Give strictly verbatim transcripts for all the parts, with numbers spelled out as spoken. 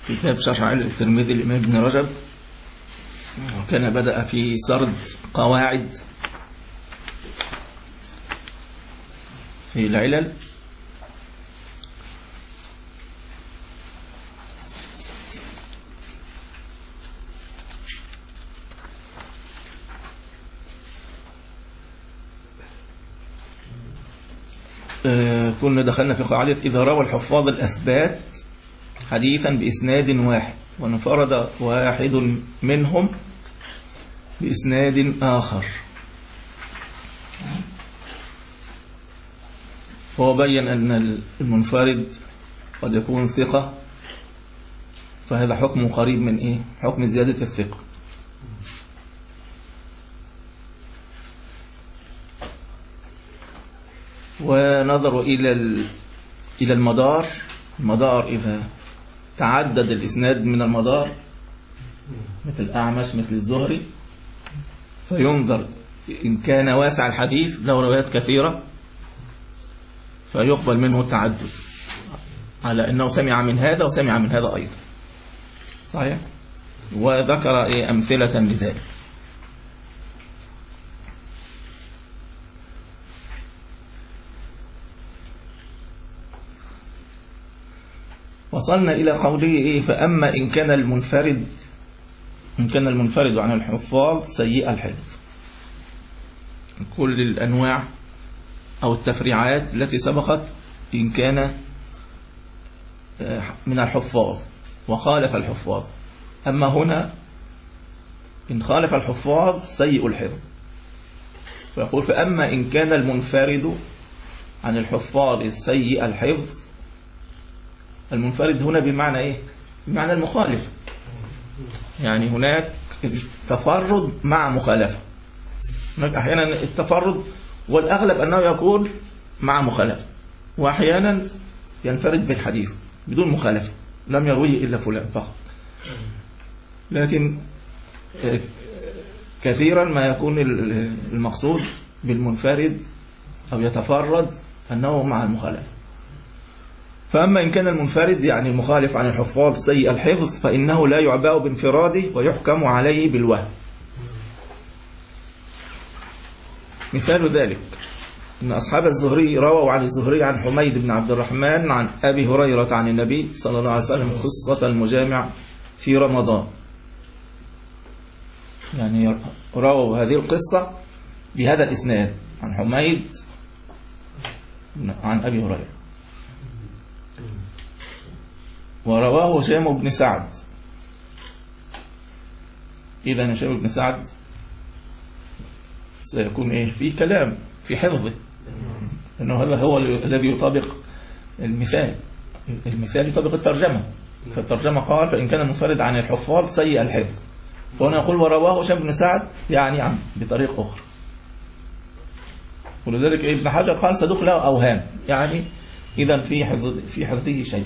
كتاب شرح علل الترمذي الإمام ابن رجب، وكان بدأ في سرد قواعد في العلل. آه كنا دخلنا في قاعدة إذا روى الحفاظ الأثبات حديثا بإسناد واحد وانفرد واحد منهم بإسناد آخر، فهو بين أن المنفرد قد يكون ثقة، فهذا حكم قريب من إيه؟ حكم زيادة الثقة. ونظروا إلى إلى المدار المدار إذا تعدد الإسناد من المدار مثل الأعمش مثل الزهري، فينظر إن كان واسع الحديث له روايات كثيرة فيقبل منه التعدد على أنه سمع من هذا وسمع من هذا أيضا، صحيح؟ وذكر إيه أمثلة لذلك. وصلنا إلى قوله إيه فأما إن كان المنفرد إن كان المنفرد عن الحفاظ سيء الحفظ، كل الأنواع أو التفريعات التي سبقت إن كان من الحفاظ وخالف الحفاظ. أما هنا إن خالف الحفاظ سيء الحفظ، فيقول فأما إن كان المنفرد عن الحفاظ سيء الحفظ. المنفرد هنا بمعنى إيه؟ بمعنى المخالف، يعني هناك التفرد مع مخالفة. هناك أحيانا التفرد والأغلب أنه يكون مع مخالفة، وأحيانا ينفرد بالحديث بدون مخالفة لم يرويه إلا فلان فقط. لكن كثيرا ما يكون المقصود بالمنفرد أو يتفرد أنه مع المخالفة. فأما إن كان المنفرد يعني المخالف عن الحفاظ سيء الحفظ فإنه لا يعبأ بانفراده ويحكم عليه بالوهم. مثال ذلك أن أصحاب الزهري رووا عن الزهري عن حميد بن عبد الرحمن عن أبي هريرة عن النبي صلى الله عليه وسلم قصة المجامع في رمضان، يعني رووا هذه القصة بهذا الإسناد عن حميد عن أبي هريرة. ورواه هشام بن سعد. إذا هشام بن سعد سيكون إيه في كلام في حفظه، لأنه هذا هو الذي يطابق المثال المثال يطابق الترجمة. فالترجمة قال فإن كان المنفرد عن الحفاظ سيء الحفظ، فهنا يقول ورواه هشام بن سعد يعني عن بطريق أخرى. ولذلك ابن حجر قال صدوق له أوهام، يعني إذا في حفظ في حفظه شيء.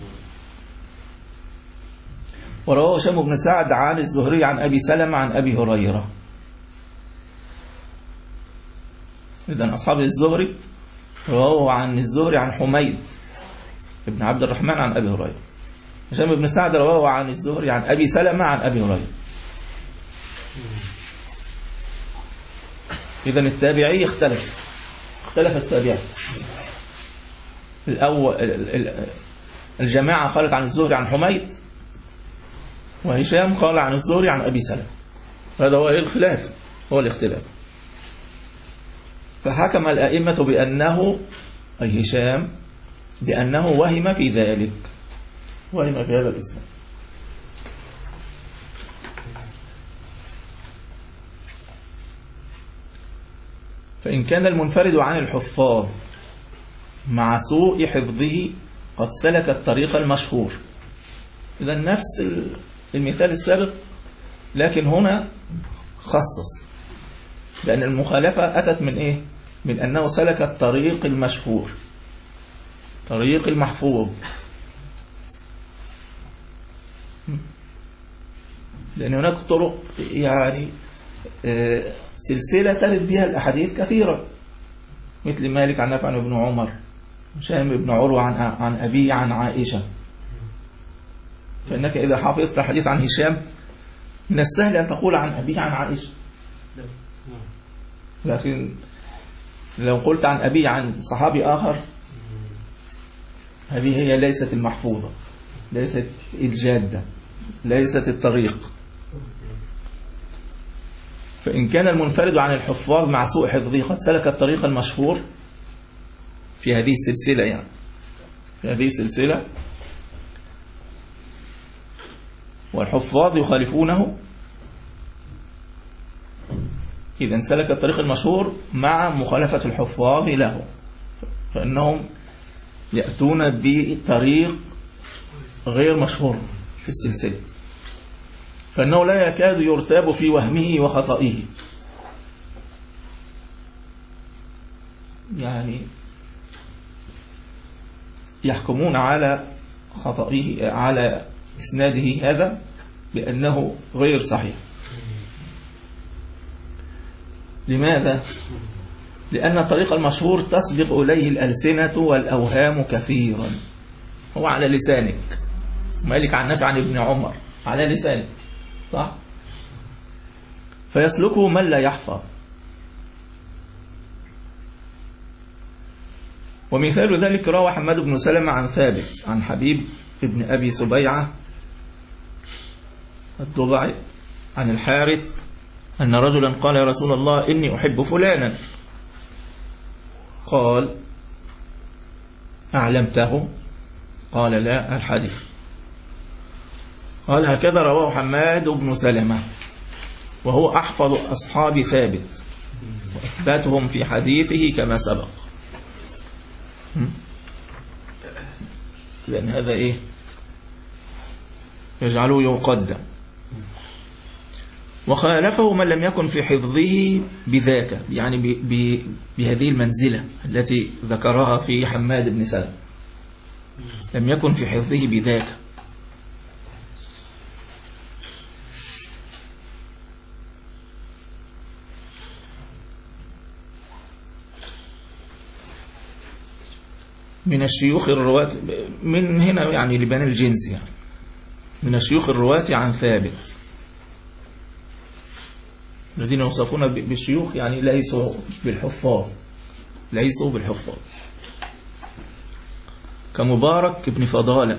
ورواه هشام بن سعد عن الزهري عن أبي سلمة عن أبي هريرة. إذن أصحاب الزهري رواه عن الزهري عن حميد بن عبد الرحمن عن أبي هريرة. هشام بن سعد رواه عن الزهري عن أبي سلمة عن أبي هريرة. إذن التابعي اختلف اختلف التابعي. الأول الجماعة قالت عن الزهري عن حميد، وهشام قال عن الزهري عن أبي سلمة. هذا هو الخلاف، هو الاختلاف. فحكم الأئمة بأنه أي هشام بأنه وهم في ذلك، وهم في هذا الإسلام. فإن كان المنفرد عن الحفاظ مع سوء حفظه قد سلك الطريق المشهور. إذا نفس المثال السابق، لكن هنا خصص لأن المخالفة أتت من إيه؟ من أنه سلك الطريق المشهور، طريق المحفوظ، لأن هناك طرق يعني سلسلة ترد بها الأحاديث كثيرة، مثل مالك عن نافع عن ابن عمر، هشام بن عروة عن عن أبي عن عائشة. فإنك إذا حافظت الحديث عن هشام من السهل أن تقول عن أبيه عن عائشة، لكن لو قلت عن أبيه عن صحابي آخر هذه هي ليست المحفوظة، ليست الجادة، ليست الطريق. فإن كان المنفرد عن الحفاظ مع سوء حفظه قد سلك الطريق المشهور في هذه السلسلة، يعني في هذه السلسلة والحفاظ يخالفونه، إذا سلك الطريق المشهور مع مخالفة الحفاظ له، فإنهم يأتون بطريق غير مشهور في السلسلة، فإنه لا يكاد يرتاب في وهمه وخطئه. يعني يحكمون على خطئه على إسناده هذا بأنه غير صحيح. لماذا؟ لأن الطريق المشهور تسبق إليه الألسنة والأوهام كثيرا، هو على لسانك، مالك عن نافع عن ابن عمر على لسانك، صح؟ فيسلكه من لا يحفظ. ومثال ذلك روى حماد بن سلمة عن ثابت عن حبيب ابن أبي سبيعة الضبعي عن الحارث أن رجلا قال يا رسول الله إني أحب فلانا، قال أعلمته؟ قال لا، الحديث. قال هكذا رواه حماد بن سلمة وهو أحفظ أصحاب ثابت وأثباتهم في حديثه كما سبق. لأن هذا إيه يجعله يقدم. وخالفه من لم يكن في حفظه بذاك، يعني ب ب بهذه المنزلة التي ذكرها في حماد بن سلمة، لم يكن في حفظه بذاك. من الشيوخ الرواة، من هنا يعني لبان الجنس، يعني من الشيوخ الرواة عن ثابت الذين يوصفون بالشيوخ، يعني ليسوا بالحفاظ، ليسوا بالحفاظ، كمبارك ابن فضالة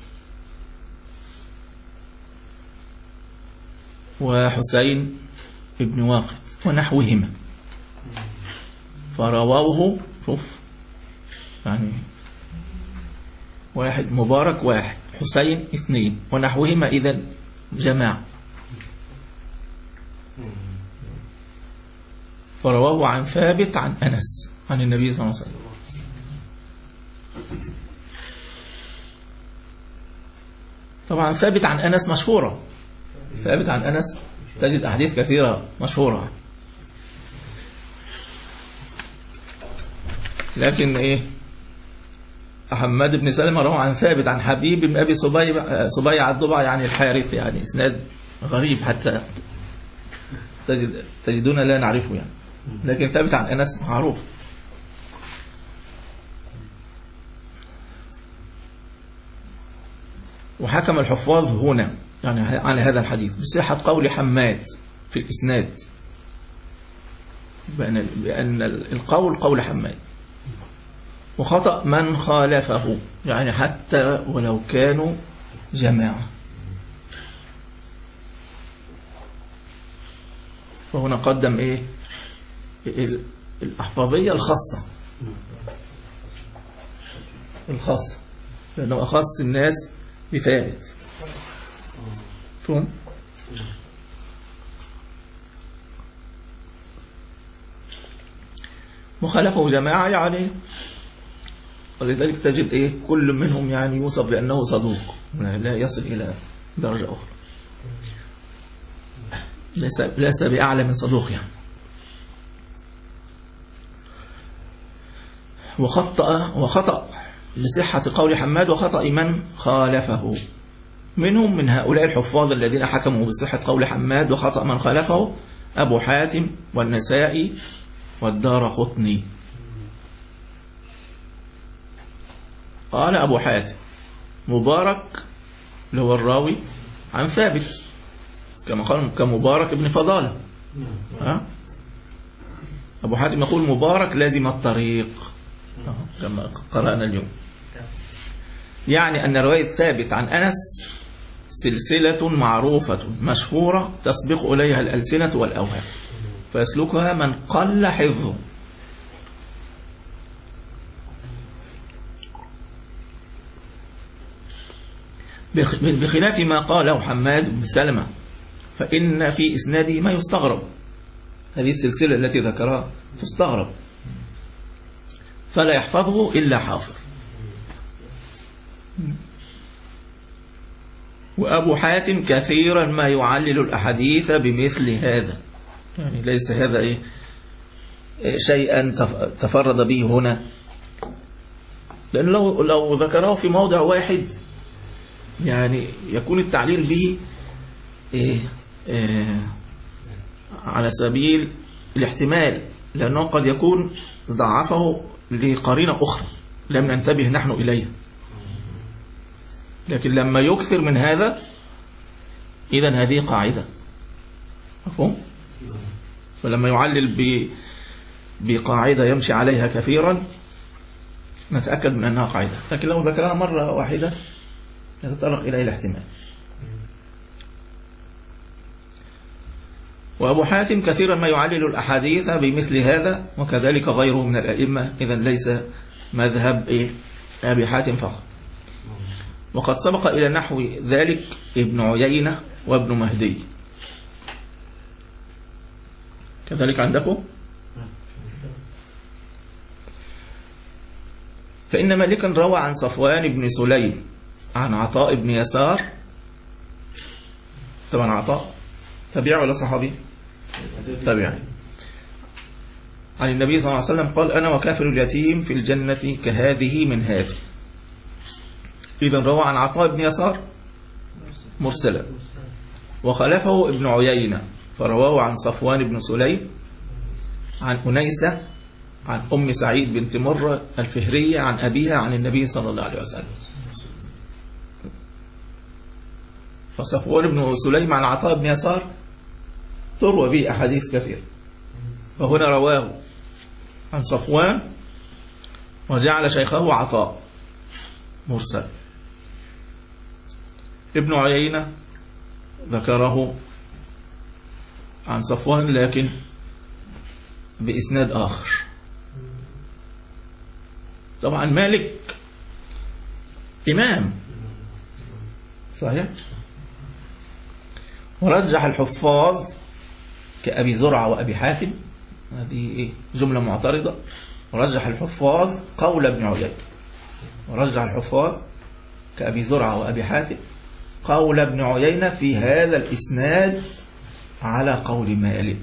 وحسين ابن واقد ونحوهما، فرواه شوف يعني واحد، مبارك واحد، حسين اثنين، ونحوهما إذن جماعة، فرواه عن ثابت عن أنس عن النبي صلى الله عليه وسلم. طبعا ثابت عن أنس مشهورة، ثابت عن أنس تجد أحاديث كثيرة مشهورة، لكن إيه حماد بن سلمة روى عن ثابت عن حبيب بن أبي سبيعة الضبعي يعني الحارث، يعني إسناد غريب حتى تجد تجدون لا نعرفه يعني، لكن ثابت عن أنس معروف. وحكم الحفاظ هنا يعني على هذا الحديث بصحة قول حماد في الإسناد، بأن, بأن القول قول حماد، وخطأ من خالفه، يعني حتى ولو كانوا جماعة. فهنا قدم إيه الأحفاظية الخاصة، الخاصة لأنه أخص الناس بثابت، فهم؟ مخالفه جماعة يعني، ولذلك تجد إيه كل منهم يعني يوصف بأنه صدوق، لا يصل إلى درجة أخرى، ليس ليس بأعلى من صدوق يعني. وخطأ وخطأ لصحة قول حماد وخطأ من خالفه، منهم من هؤلاء الحفاظ الذين حكموا بصحة قول حماد وخطأ من خالفه أبو حاتم والنسائي والدارقطني. قال أبو حاتم مبارك اللي هو الراوي عن ثابت كما قال كمبارك ابن فضالة. ها؟ أبو حاتم يقول مبارك لازم الطريق كما قرأنا اليوم، يعني أن رواية ثابت عن أنس سلسلة معروفة مشهورة تسبق إليها الألسنة والأوهام فيسلكها من قل حفظه. بخلاف ما قاله حماد بن سلمة فإن في إسناده ما يستغرب، هذه السلسلة التي ذكرها تستغرب فلا يحفظه إلا حافظ. وأبو حاتم كثيرا ما يعلل الأحاديث بمثل هذا، يعني ليس هذا إيه شيئا تفرد به هنا، لأن لو, لو ذكره في موضع واحد يعني يكون التعليل به إيه إيه على سبيل الاحتمال، لأنه قد يكون ضعفه لقرينة أخرى لم ننتبه نحن إليها، لكن لما يكثر من هذا إذن هذه قاعدة مفهوم؟ فلما يعلل بقاعدة يمشي عليها كثيرا نتأكد من أنها قاعدة، لكن لو ذكرها مرة واحدة يتطرق إليه الاحتمال. وأبو حاتم كثيرا ما يعلل الأحاديث بمثل هذا وكذلك غيره من الأئمة، إذن ليس مذهب إيه أبي حاتم فقط. وقد سبق إلى نحو ذلك ابن عيينة وابن مهدي كذلك عندكم. فإن مالكا روى عن صفوان بن سليم عن عطاء بن يسار، طبعا عطاء تابعي ولا صحابي؟ تابعي، عن النبي صلى الله عليه وسلم قال أنا وكافر اليتيم في الجنة كهذه من هذه. إذن روى عن عطاء بن يسار مرسلا، وخلفه ابن عيينة فرواه عن صفوان بن سليم عن أنيسة عن أم سعيد بنت مرة الفهرية عن أبيها عن النبي صلى الله عليه وسلم. فصفوان بن سليم عن عطاء بن يسار تروى به أحاديث كثير، وهنا رواه عن صفوان وجعل شيخه عطاء مرسل. ابن عيينة ذكره عن صفوان لكن بإسناد آخر. طبعا مالك إمام صحيح، ورجح الحفاظ كأبي زرعة وأبي حاتم، هذه جملة معترضة، ورجح الحفاظ قول ابن عيينة، ورجح الحفاظ كأبي زرعة وأبي حاتم قول ابن عيينة في هذا الإسناد على قول مالك،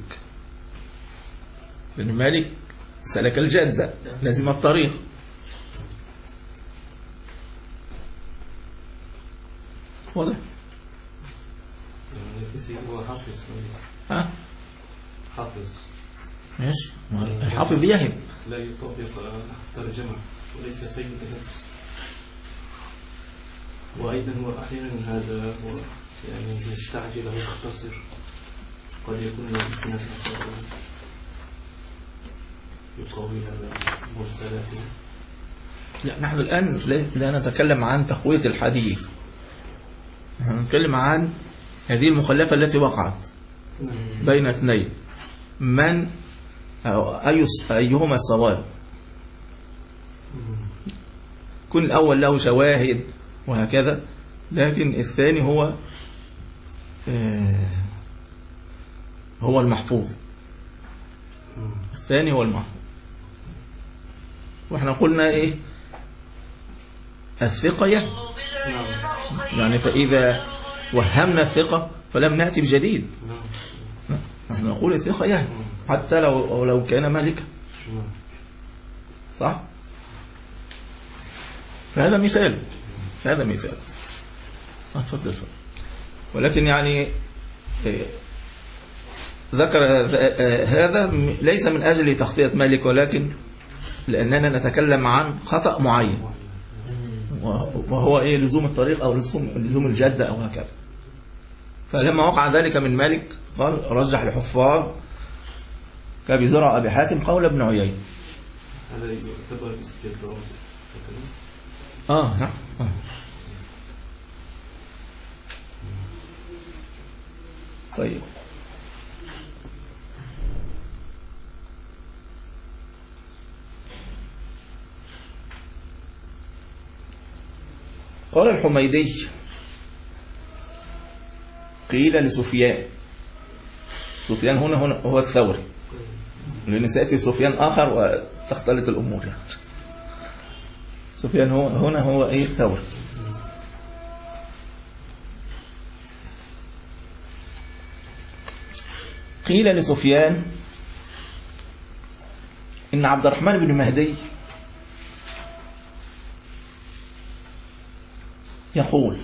لأن مالك سلك الجدة لازم الطريق. واضح؟ هو حافظ ها؟ حافظ ماشي، الحافظ يهم لا يطبق ترجمة وليس سيد الحفظ، وأيضا هو أحيانا هذا هو يعني يستعجل ويختصر، قد يكون الاستناد يقوي هذا مرسلات. لا نحن الآن لا نتكلم عن تقوية الحديث، نحن نتكلم عن هذه المخلفة التي وقعت بين اثنين، من أي أيهما الصواب. كل الأول له شواهد وهكذا، لكن الثاني هو هو المحفوظ، الثاني هو المحفوظ. واحنا قلنا ايه الثقة يعني، فإذا وهمنا الثقة فلم نأتي بجديد، نحن نقول الثقة يعني حتى لو لو كان مالكا، صح؟ فهذا مثال، هذا مثال. اتفضل. ولكن يعني ذكر هذا ليس من أجل تخطية مالك، ولكن لأننا نتكلم عن خطأ معين، وهو إيه لزوم الطريق أو لزوم لزوم الجدة أو هكذا. فلما وقع ذلك من مالك قال رجح الحفاظ كأبي زرع أبي حاتم قول ابن عيينة. هذا يعتبر استدراج. آه نعم. آه. طيب قال الحميدي قيل لسفيان، سفيان هنا هنا هو الثوري، لأن سيأتي سفيان آخر وتختلط الأمور يعني. سفيان هو هنا هو إيه الثوري. قيل لسفيان إن عبد الرحمن بن مهدي يقول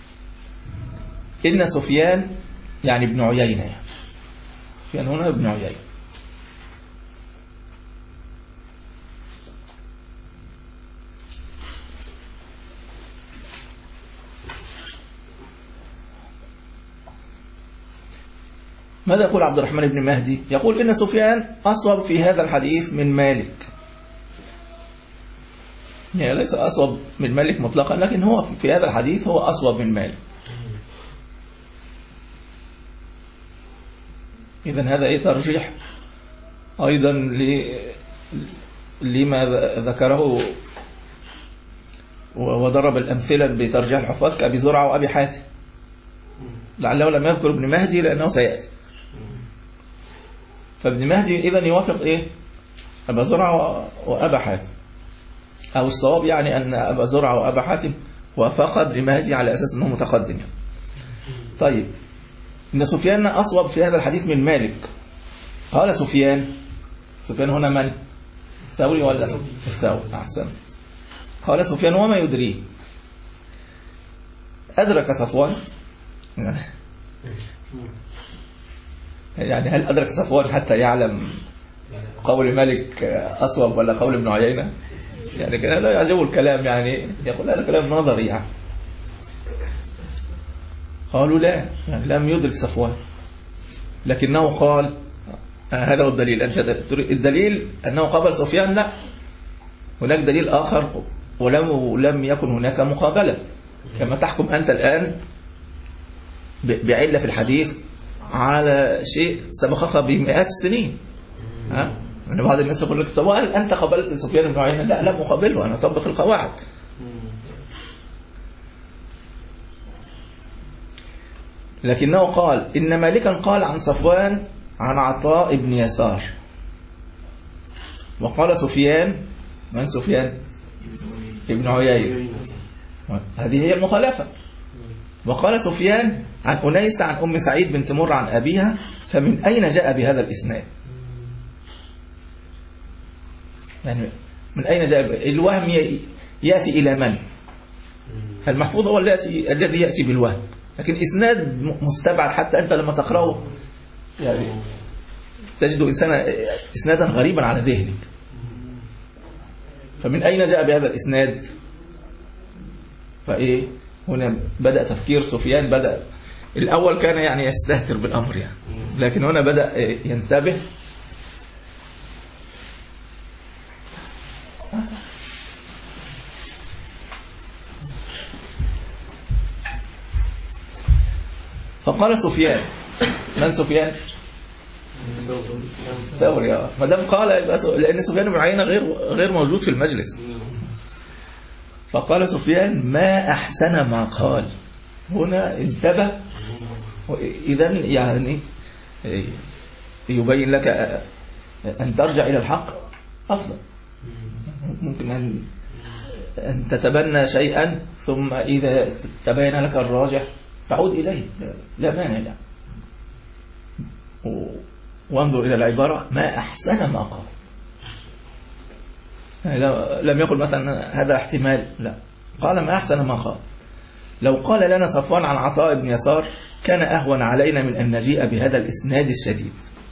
إن سفيان يعني ابن عيينة يعني. سفيان هنا ابن عيينة ماذا يقول عبد الرحمن بن مهدي؟ يقول إن سفيان أصوب في هذا الحديث من مالك، يعني ليس أصوب من مالك مطلقا، لكن هو في هذا الحديث هو أصوب من مالك. إذن هذا إيه ترجيح أيضا لما ذكره وضرب الأمثلة بترجيح الحفاظ كأبي زرعة وأبي حاتم، لعله لم يذكر ابن مهدي لأنه سيأتي. فابن مهدي إذن يوافق إيه أبا زرعة وأبا حاتم، أو الصواب يعني أن أبا زرعة وأبا حاتم وافق ابن مهدي على أساس أنه متقدم. طيب إن سفيان أصوب في هذا الحديث من مالك. قال سفيان، سفيان هنا من؟ الثوري ولا الثوري؟ أحسن. قال سفيان وما يدريه أدرك صفوان؟ يعني هل أدرك صفوان حتى يعلم قول مالك أصوب ولا قول ابن عيينة؟ يعني كده لا يعجبه الكلام، يعني يقول هذا كلام نظري يعني. قالوا لا، يعني لم يدرك صفوان، لكنه قال هذا هو الدليل. أنت الدليل أنه قابل سفيان؟ لا، هناك دليل آخر، ولم لم يكن هناك مقابلة كما تحكم أنت الآن بعلة في الحديث على شيء سبقك بمئات السنين. ها؟ يعني بعض الناس يقول لك طب هل أنت قابلت سفيان بن عيينة؟ لا، لم أقابله، أنا أطبق القواعد. لكنه قال إن مالكا قال عن صفوان عن عطاء بن يسار، وقال سفيان، من سفيان؟ ابن عيينة، هذه هي المخالفة. وقال سفيان عن أنيس عن أم سعيد بنت مر عن أبيها، فمن أين جاء بهذا الإسناد؟ يعني من أين جاء الوهم؟ يأتي إلى من؟ المحفوظ هو الذي يأتي بالوهم، لكن إسناد مستبعد حتى أنت لما تقرأه يعني تجد إنسانا إسنادا غريبا على ذهنك. فمن أين جاء بهذا الإسناد؟ فإيه هنا بدأ تفكير سفيان، بدأ الأول كان يعني يستهتر بالأمر يعني، لكن هنا بدأ ينتبه. فقال سفيان، من سفيان؟ ثوري. ما دام قال لأن سفيان بن عيينة غير غير موجود في المجلس. فقال سفيان ما أحسن ما قال. هنا انتبه، إذن يعني يبين لك أن ترجع إلى الحق أفضل. ممكن أن أن تتبنى شيئا ثم إذا تبين لك الراجح تعود إليه، لا مانع يعني. وانظر إلى العبارة ما أحسن ما قال، لم يقل مثلا هذا احتمال، لا، قال ما أحسن ما قال. لو قال لنا صفوان عن عطاء بن يسار كان أهون علينا من أن نجيء بهذا الإسناد الشديد.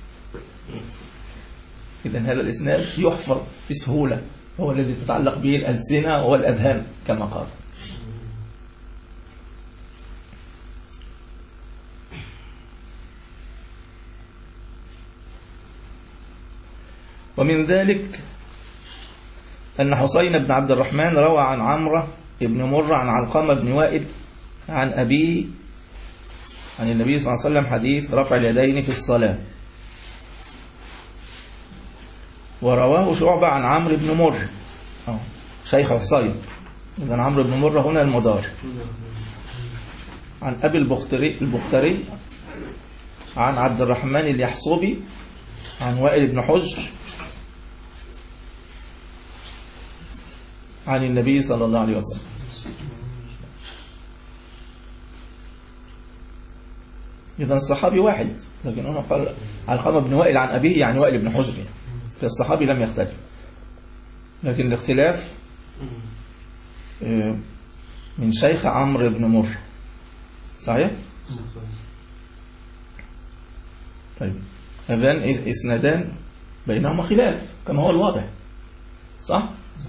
إذن هذا الإسناد يحفظ بسهولة، هو الذي تتعلق به الألسنة والأذهان كما قال. ومن ذلك أن حسين بن عبد الرحمن روى عن عمرو بن مرة عن علقمة بن وائل عن أبيه عن النبي صلى الله عليه وسلم حديث رفع اليدين في الصلاة. ورواه شعبة عن عمرو بن مرة شيخ حسين، إذن عمرو بن مرة هنا المدار، عن أبي البختري, البختري عن عبد الرحمن اليحصبي عن وائل بن حجر عن النبي صلى الله عليه وسلم. إذن الصحابي واحد، لكن هنا قال علقمة بن وائل عن أبيه يعني وائل بن حجر، فالصحابي لم يختلف، لكن الاختلاف من شيخ عمرو بن مرة. صحيح؟ طيب هذان إسنادان بينهما خلاف كما هو الواضح، صح؟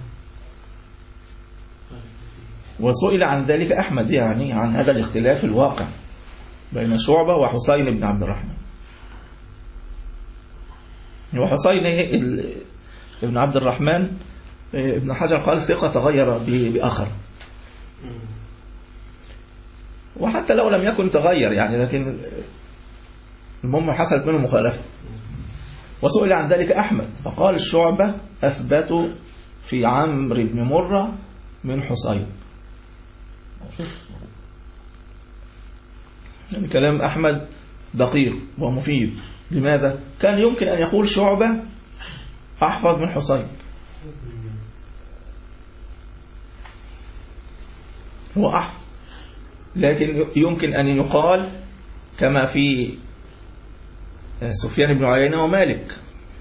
وسئل عن ذلك أحمد، يعني عن هذا الاختلاف الواقع بين شعبة وحسين بن عبد الرحمن. وحسين ابن عبد الرحمن ابن حجر قال ثقة تغير بآخر، وحتى لو لم يكن تغير يعني، لكن المهم حصلت منه مخالفة. وسئل عن ذلك أحمد فقال الشعبة أثبتوا في عمرو بن مرة من حسين. يعني كلام أحمد دقيق ومفيد. لماذا؟ كان يمكن أن يقول شعبة أحفظ من حسين، هو أحفظ، لكن يمكن أن يقال كما في سفيان بن عيينة ومالك،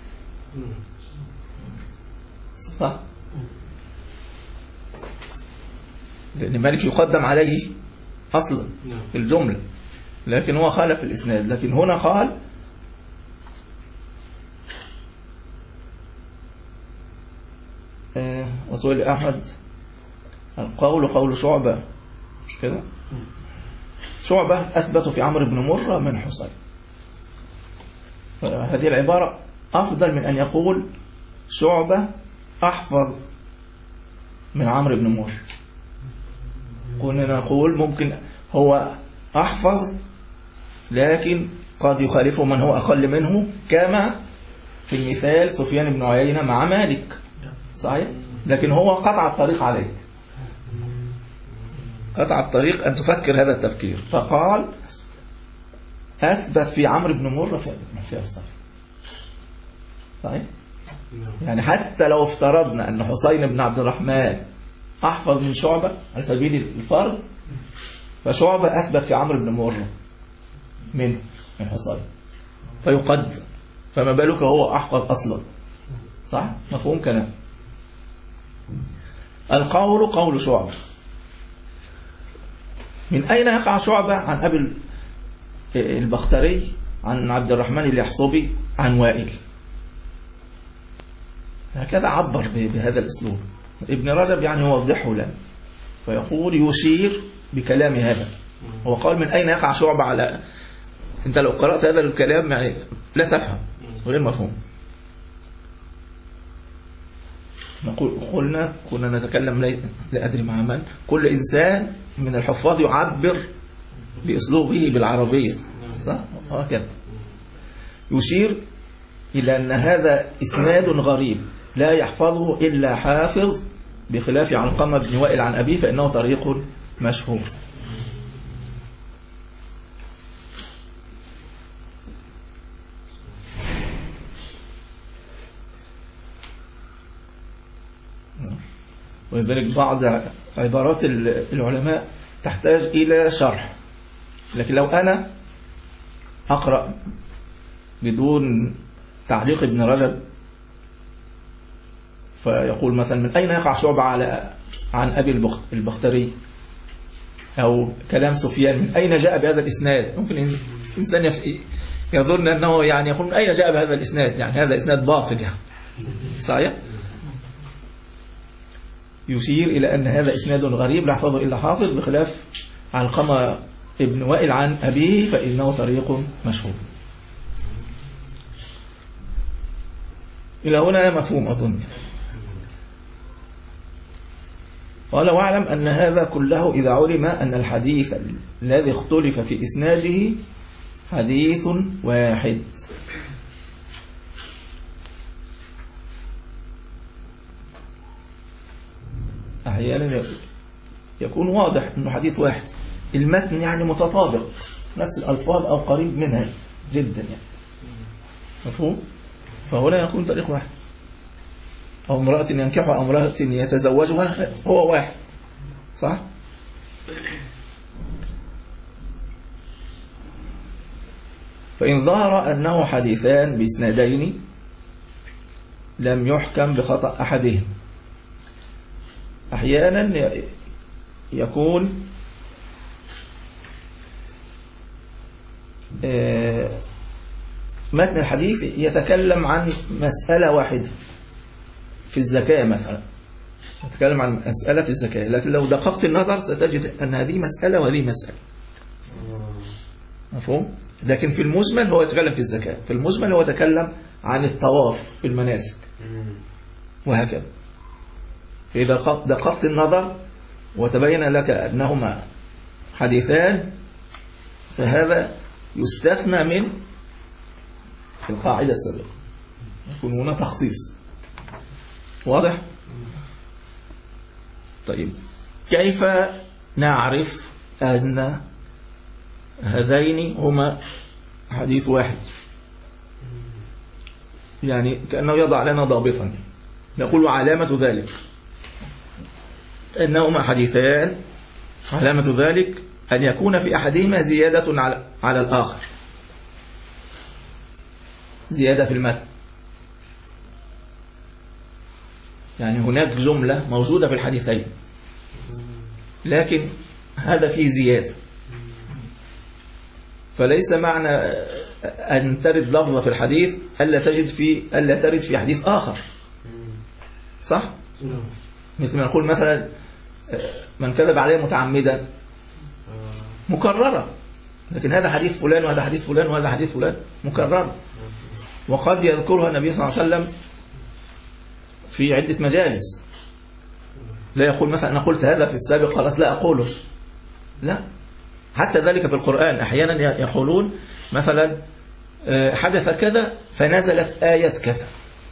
صح؟ لأن مالك يقدم عليه أصلا في الجملة، لكن هو خالف الإسناد. لكن هنا قال آه وسئل أحمد القول قول شعبة، مش كده؟ شعبة أثبت في عمرو بن مرة من حسين. هذه العبارة أفضل من أن يقول شعبة أحفظ من عمرو بن مرة. كنا نقول ممكن هو أحفظ لكن قد يخالفه من هو أقل منه، كما في المثال سفيان بن عيينة مع مالك، صحيح؟ لكن هو قطع الطريق عليه، قطع الطريق أن تفكر هذا التفكير، فقال أثبت في عمرو بن مرة في الصحيح. صحيح؟ يعني حتى لو افترضنا أن حسين بن عبد الرحمن أحفظ من شعبة على سبيل الفرض، فشعبة أثبت في عمرو بن مرة من من حسين فيقدم، فما بالك هو أحفظ أصلا، صح؟ مفهوم كلام. القول قول شعبة. من أين يقع شعبة؟ عن أبي البختري عن عبد الرحمن اليحصبي عن وائل. هكذا عبر بهذا الأسلوب ابن رجب، يعني يوضحه لنا فيقول يشير بكلام هذا. هو قال من أين يقع شعبة على، أنت لو قرأت هذا الكلام يعني لا تفهم، غير مفهوم. نقول قلنا كنا نتكلم لا أدري مع من، كل إنسان من الحفاظ يعبر بأسلوبه بالعربية، صح؟ هكذا يشير إلى أن هذا إسناد غريب لا يحفظه إلا حافظ، بخلاف علقمة بن وائل عن أبيه فإنه طريق مشهور. ولذلك بعض عبارات العلماء تحتاج إلى شرح، لكن لو أنا أقرأ بدون تعليق ابن رجب فيقول مثلا من أين يقع شعبة على عن أبي البختري، أو كلام سفيان من أين جاء بهذا الإسناد، ممكن إنسان يظن أنه يعني يقول من أين جاء بهذا الإسناد، يعني هذا إسناد باطل يعني، صحيح؟ يشير إلى أن هذا إسناد غريب لا يحفظه إلا حافظ، بخلاف علقمة ابن وائل عن أبيه فإنه طريق مشهور. إلى هنا مفهوم أظن. قال واعلم أن هذا كله إذا علم أن الحديث الذي اختلف في إسناده حديث واحد. أحيانا يكون واضح أنه حديث واحد، المتن يعني متطابق، نفس الألفاظ أو قريب منها جدا يعني، مفهوم؟ فهنا يكون طريق واحد. أو امرأة ينكحها أو امرأة يتزوجها هو واحد، صح؟ فإن ظهر أنه حديثان بإسنادين لم يحكم بخطأ أحدهم. أحيانا يكون متن الحديث يتكلم عن مسألة واحدة في الزكاة مثلا، يتكلم عن مسألة في الزكاة، لكن لو دققت النظر ستجد أن هذه مسألة وهذه مسألة، مفهوم؟ لكن في المجمل هو يتكلم في الزكاة، في المجمل هو يتكلم عن الطواف في المناسك وهكذا. فإذا دققت النظر وتبين لك أنهما حديثان فهذا يستثنى من القاعدة السابقة، يكون هنا تخصيص. واضح؟ طيب كيف نعرف أن هذين هما حديث واحد؟ يعني كأنه يضع لنا ضابطا، نقول علامة ذلك أنهما حديثان، علامة ذلك أن يكون في أحدهما زيادة على على الآخر، زيادة في المتن. يعني هناك جملة موجودة في الحديثين لكن هذا فيه زيادة، فليس معنى أن ترد لفظة في الحديث ألا تجد في ألا ترد في حديث آخر، صح؟ مثل ما نقول مثلا من كذب عليه متعمدا مكررة، لكن هذا حديث فلان وهذا حديث فلان وهذا حديث فلان مكرر، وقد يذكرها النبي صلى الله عليه وسلم في عدة مجالس، لا يقول مثلا أنا قلت هذا في السابق خلاص لا أقوله، لا. حتى ذلك في القرآن أحيانا يقولون مثلا حدث كذا فنزلت آية كذا،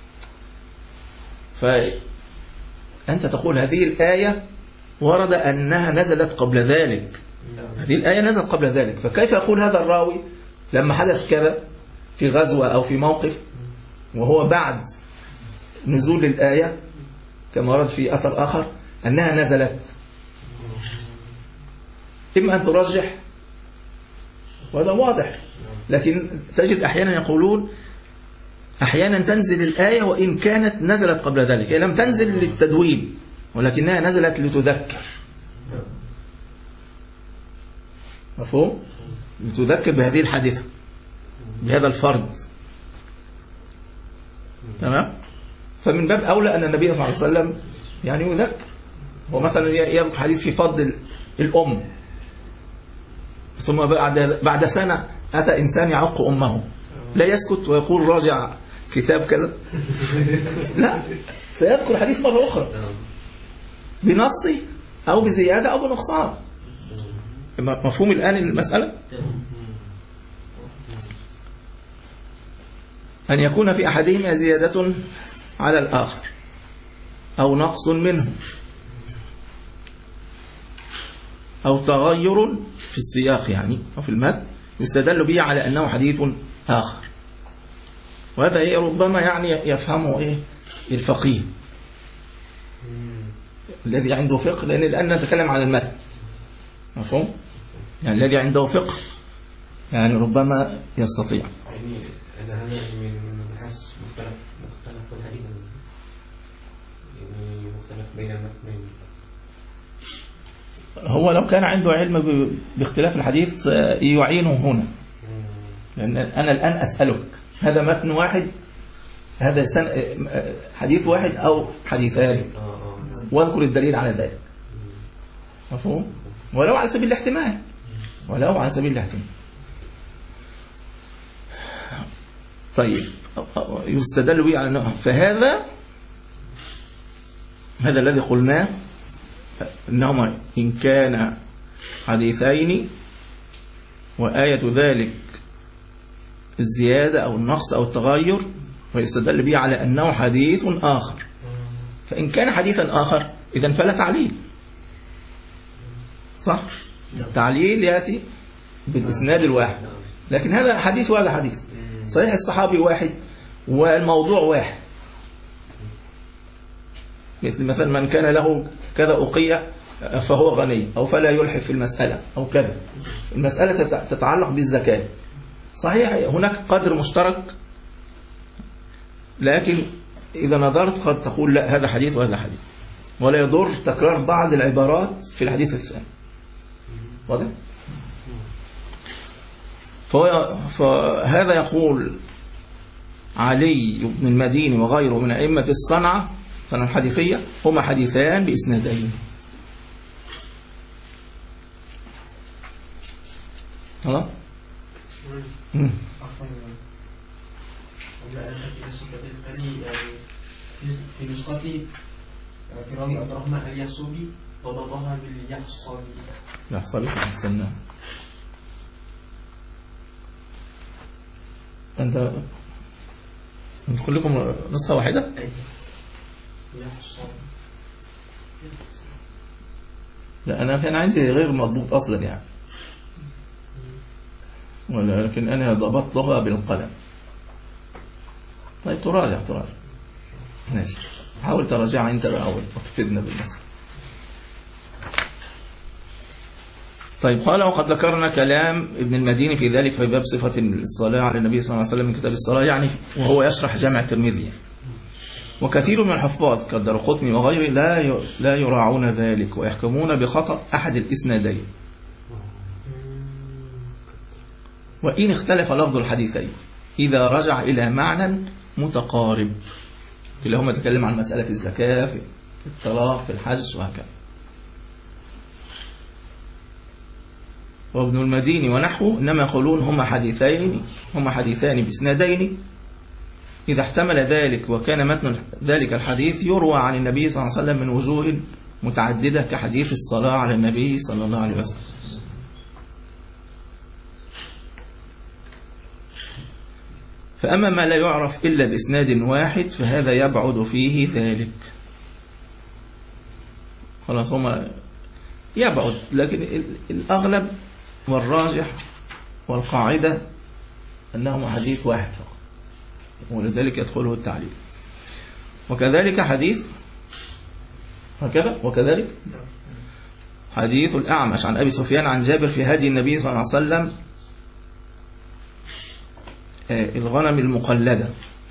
فأنت تقول هذه الآية ورد أنها نزلت قبل ذلك، هذه الآية نزلت قبل ذلك، فكيف يقول هذا الراوي لما حدث كذا في غزوة أو في موقف وهو بعد نزول الآية كما ورد في أثر آخر أنها نزلت؟ إما أن ترجح وهذا واضح، لكن تجد أحيانا يقولون أحيانا تنزل الآية وإن كانت نزلت قبل ذلك، هي لم تنزل للتدوين ولكنها نزلت لتذكر، مفهوم؟ لتذكر بهذه الحادثة بهذا الفرد، تمام؟ فمن باب أولى أن النبي صلى الله عليه وسلم يعني يذكر، ومثلا يذكر حديث في فضل الأم ثم بعد بعد سنة أتى إنسان يعق أمه، لا يسكت ويقول راجع كتاب كذا، لا، سيذكر حديث مرة أخرى بنصه أو بزيادة أو بنقصان. مفهوم الآن المسألة؟ أن يكون في أحدهما زيادة على الآخر أو نقص منه أو تغير في السياق يعني أو في المتن يستدل به على أنه حديث آخر، وهذا ربما يعني يفهمه إيه الفقيه الذي عنده فقه، لأن الآن نتكلم عن المتن، مفهوم؟ يعني الذي عنده فقه يعني ربما يستطيع. يعني هذا من مبحث مختلف مختلف في الحديث، يعني مختلف بين المتنين. هو لو كان عنده علم باختلاف الحديث يعينه هنا، لأن أنا الآن أسألك هذا متن واحد، هذا حديث واحد أو حديثان، واذكر الدليل على ذلك، مفهوم؟ ولو على سبيل الاحتمال، ولو على سبيل الاحتمال. طيب يستدل به على أنه فهذا هذا الذي قلناه أنهما إن كان حديثين وآية ذلك الزيادة أو النقص أو التغير فيستدل به على أنه حديث آخر. فإن كان حديثا آخر إذن فلا تعليل، صح؟ التعليل يأتي بالإسناد الواحد، لكن هذا حديث وهذا حديث، صحيح الصحابي واحد والموضوع واحد. مثل مثلا من كان له كذا أقية فهو غني، أو فلا يلحف في المسألة، أو كذا. المسألة تتعلق بالزكاة، صحيح هناك قدر مشترك، لكن إذا نظرت قد تقول لا هذا حديث وهذا حديث، ولا يضر تكرار بعض العبارات في الحديث الثاني. واضح؟ فهذا يقول علي بن المديني وغيره من أئمة الصنعة فن الحديثية هما حديثان بإسنادين. خلاص؟ امم في نسختي في راوي عبد الرحمن اليحصبي ضبطها باليحصبي. يحصبي حسنا. أنت أنت كلكم نسخة واحدة؟ أيوة. يحصبي. لا أنا كان عندي غير مضبوط أصلا يعني، ولكن أنا ضبطتها بالقلم. طيب تراجع تراجع ماشي، حاول تراجع أنت بقى وتفيدنا بالمسألة. طيب قال وقد ذكرنا كلام ابن المديني في ذلك في باب صفة الصلاة على النبي صلى الله عليه وسلم من كتاب الصلاة، يعني وهو يشرح جامع الترمذي. وكثير من الحفاظ كالدرقطني وغيره لا لا يراعون ذلك ويحكمون بخطأ أحد الإسنادين، وإن اختلف لفظ الحديثين إذا رجع إلى معنى متقارب. كلاهما تكلم عن مسألة الزكاة في الطلاق في الحج وهكذا. وابن المديني ونحوه إنما يقولون هما حديثين هما حديثان بإسنادين إذا احتمل ذلك وكان متن ذلك الحديث يروى عن النبي صلى الله عليه وسلم من وجوه متعددة كحديث الصلاة على النبي صلى الله عليه وسلم. فأما ما لا يعرف إلا بإسناد واحد فهذا يبعد فيه ذلك. خلاص هما يبعد، لكن الأغلب والراجح والقاعدة أنهما حديث واحد فقط، ولذلك يدخله التعليل. وكذلك حديث هكذا وكذلك حديث الأعمش عن أبي سفيان عن جابر في هدي النبي صلى الله عليه وسلم الغنم المقلدة.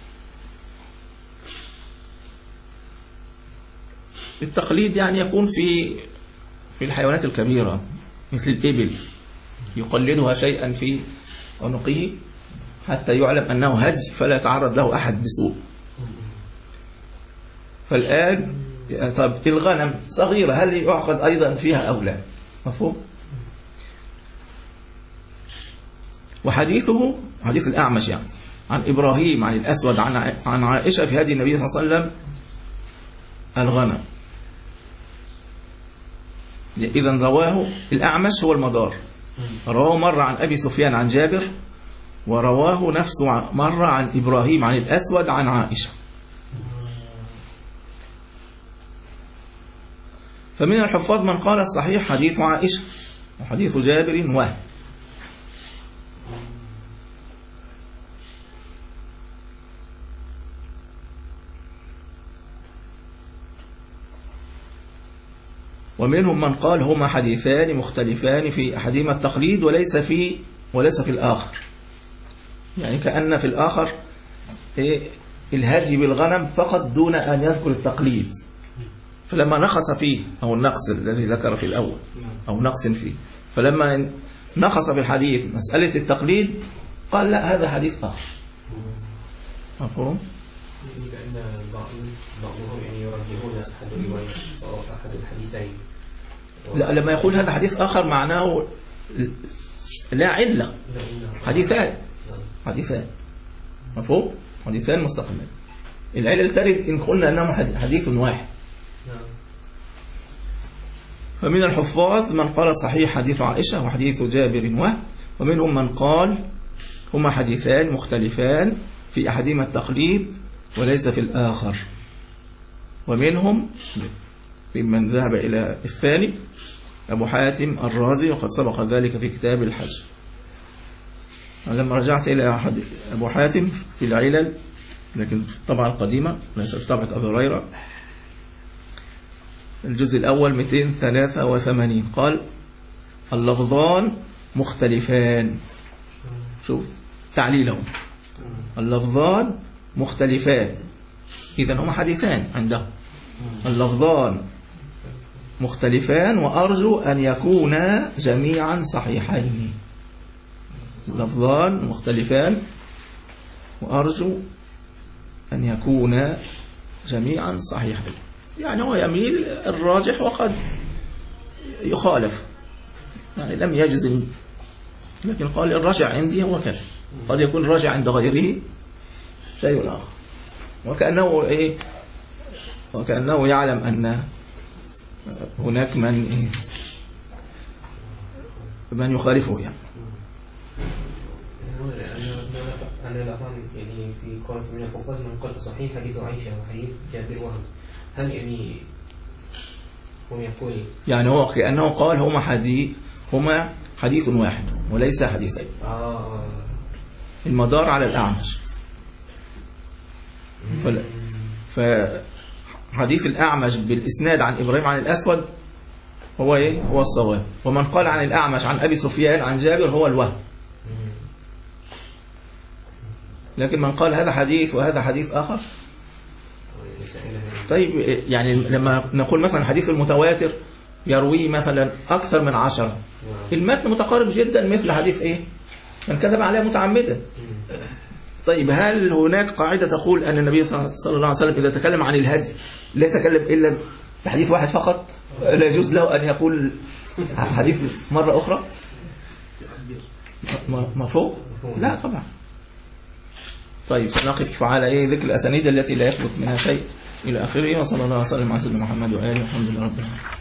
التقليد يعني يكون في في الحيوانات الكبيرة مثل الإبل، يقلدها شيئا في عنقه حتى يعلم أنه هدي فلا يتعرض له أحد بسوء. فالآن طب الغنم صغيرة هل يعقد أيضا فيها أو لا؟ مفهوم؟ وحديثه حديث الأعمش يعني عن إبراهيم عن الأسود عن عن عائشة في هدي النبي صلى الله عليه وسلم الغنم. إذا رواه الأعمش هو المدار، رواه مرة عن أبي سفيان عن جابر، ورواه نفسه مرة عن إبراهيم عن الأسود عن عائشة. فمن الحفاظ من قال الصحيح حديث عائشة وحديث جابر وهم. ومنهم من قال هما حديثان مختلفان في أحدهما التقليد وليس في وليس في الآخر، يعني كأن في الآخر الهدي بالغنم فقط دون أن يذكر التقليد. فلما نقص فيه أو النقص الذي ذكر في الأول أو نقص فيه، فلما نقص في الحديث مسألة التقليد قال لا هذا حديث آخر. مفهوم؟ لأن بعضهم يعني يرجحون أحد الرواية أو أحد الحديثين. لا لما يقول هذا حديث آخر معناه لا علة، حديثان حديثان. مفهوم؟ حديثان مستقلان. العلل ترد إن قلنا أنه حديث واحد. فمن الحفاظ من قال صحيح حديث عائشة وحديث جابر وهب، ومنهم من قال هما حديثان مختلفان في أحدهما التقليد وليس في الآخر، ومنهم ممن ذهب إلى الثاني أبو حاتم الرازي، وقد سبق ذلك في كتاب الحج. لما رجعت إلى أبو حاتم في العلل، لكن طبعا القديمة ليس في طبعة أبي هريرة، الجزء الأول مئتين وثلاثة وثمانين، قال اللفظان مختلفان. شوف تعليلهم، اللفظان مختلفان، إذن هما حديثان عندهم، اللفظان مختلفان وأرجو أن يكونا جميعا صحيحين. لفظان مختلفان وأرجو أن يكونا جميعا صحيحين. يعني هو يميل الراجح وقد يخالف، يعني لم يجزم، لكن قال الراجع عندي هو كذا، قد يكون الراجع عند غيره شيء آخر، وكأنه إيه، وكأنه يعلم أن هناك من إيه، من يخالفه يعني. أنا الأفهم يعني في قول من الحفاظ من قال صحيح حديث عائشة وحديث جابر وهب، هل يعني هم يقول يعني هو كأنه قال هما حديث هما حديث واحد وليس حديثين. آه. المدار على الأعمش. فحديث الأعمش بالإسناد عن إبراهيم عن الأسود هو إيه؟ هو الصواب. ومن قال عن الأعمش عن أبي سفيان عن جابر هو الوهم. لكن من قال هذا حديث وهذا حديث آخر، طيب يعني لما نقول مثلا الحديث المتواتر يرويه مثلا أكثر من عشرة، المتن متقارب جدا مثل حديث إيه؟ من كذب عليه متعمدا. طيب هل هناك قاعدة تقول أن النبي صلى الله عليه وسلم إذا تكلم عن الهدي لا يتكلم إلا بحديث واحد فقط، لا يجوز له أن يقول حديث مرة أخرى؟ مفهوم؟ لا طبعا. طيب سنقف على إيه ذكر الأسانيد التي لا يثبت منها شيء إلى آخره، وصلى الله وسلم على سيدنا محمد وآله والحمد لله رب العالمين.